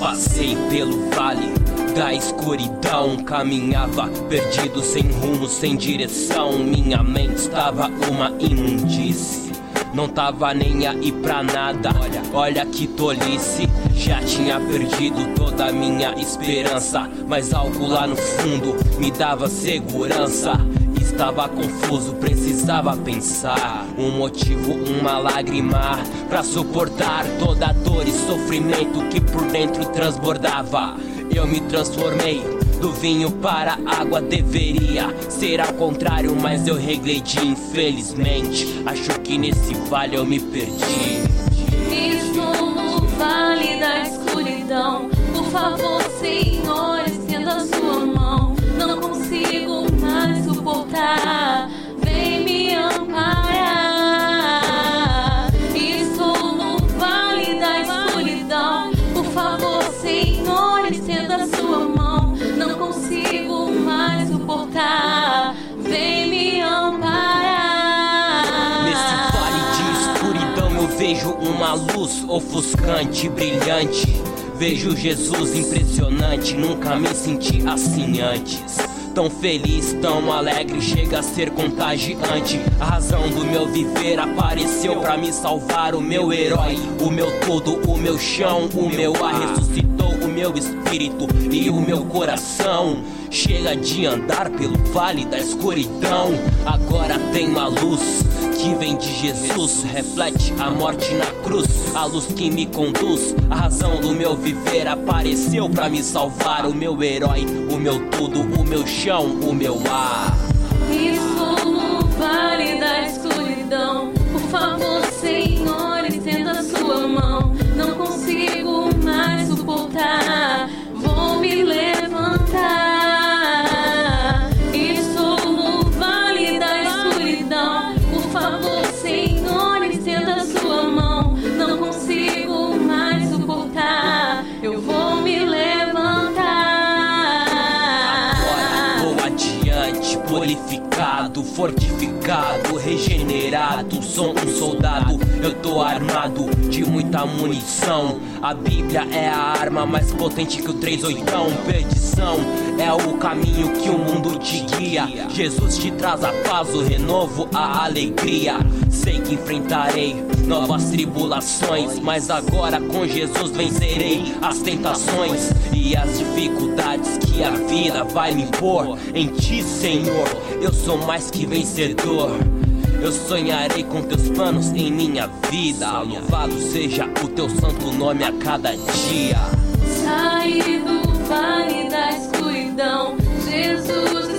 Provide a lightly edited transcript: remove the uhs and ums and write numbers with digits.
Passei pelo vale da escuridão, caminhava perdido, sem rumo, sem direção. Minha mente estava uma imundície, não tava nem aí pra nada. Olha que tolice, já tinha perdido toda a minha esperança, mas algo lá no fundo me dava segurança. Estava confuso, precisava pensar um motivo, uma lágrima pra suportar toda a dor e sofrimento que por dentro transbordava. Eu me transformei do vinho para a água, deveria ser ao contrário, mas eu regredi infelizmente. Acho que nesse vale eu me perdi. Estou no vale da escuridão, por favor, Senhor, estenda a sua mão. Não consigo mais suportar, vem me amparar. Estou no vale da escuridão, por favor, Senhor, estenda a sua mão. Não consigo mais suportar, vem me amparar. Nesse vale de escuridão eu vejo uma luz ofuscante, brilhante. Vejo Jesus impressionante, nunca me senti assim antes. Tão feliz, tão alegre, chega a ser contagiante. A razão do meu viver apareceu pra me salvar. O meu herói, o meu tudo, o meu chão, o meu ar. Ressuscitou o meu espírito e o meu coração. Chega de andar pelo vale da escuridão, agora tem uma luz que vem de Jesus, reflete a morte na cruz, a luz que me conduz. A razão do meu viver apareceu pra me salvar. O meu herói, o meu tudo, o meu chão, o meu ar. Estou no vale da escuridão, por favor, Senhor, estenda a sua mão. Não consigo mais suportar, vou me levantar. Estou no vale da escuridão, por favor, Senhor, estenda a sua mão. Não consigo mais suportar, eu vou me levantar. Agora vou adiante, purificado, fortificado, regenerado. Sou um soldado, eu tô armado de muita munição. A Bíblia é a arma mais potente que o 38. Perdição é o caminho que o mundo te guia. Jesus te traz a paz, o renovo, a alegria. Sei que enfrentarei novas tribulações, mas agora com Jesus vencerei as tentações e as dificuldades que a vida vai me impor. Em ti, Senhor, eu sou mais que vencedor. Eu sonharei com teus planos em minha vida. Louvado seja o teu santo nome a cada dia. Saí do vale da escuridão, Jesus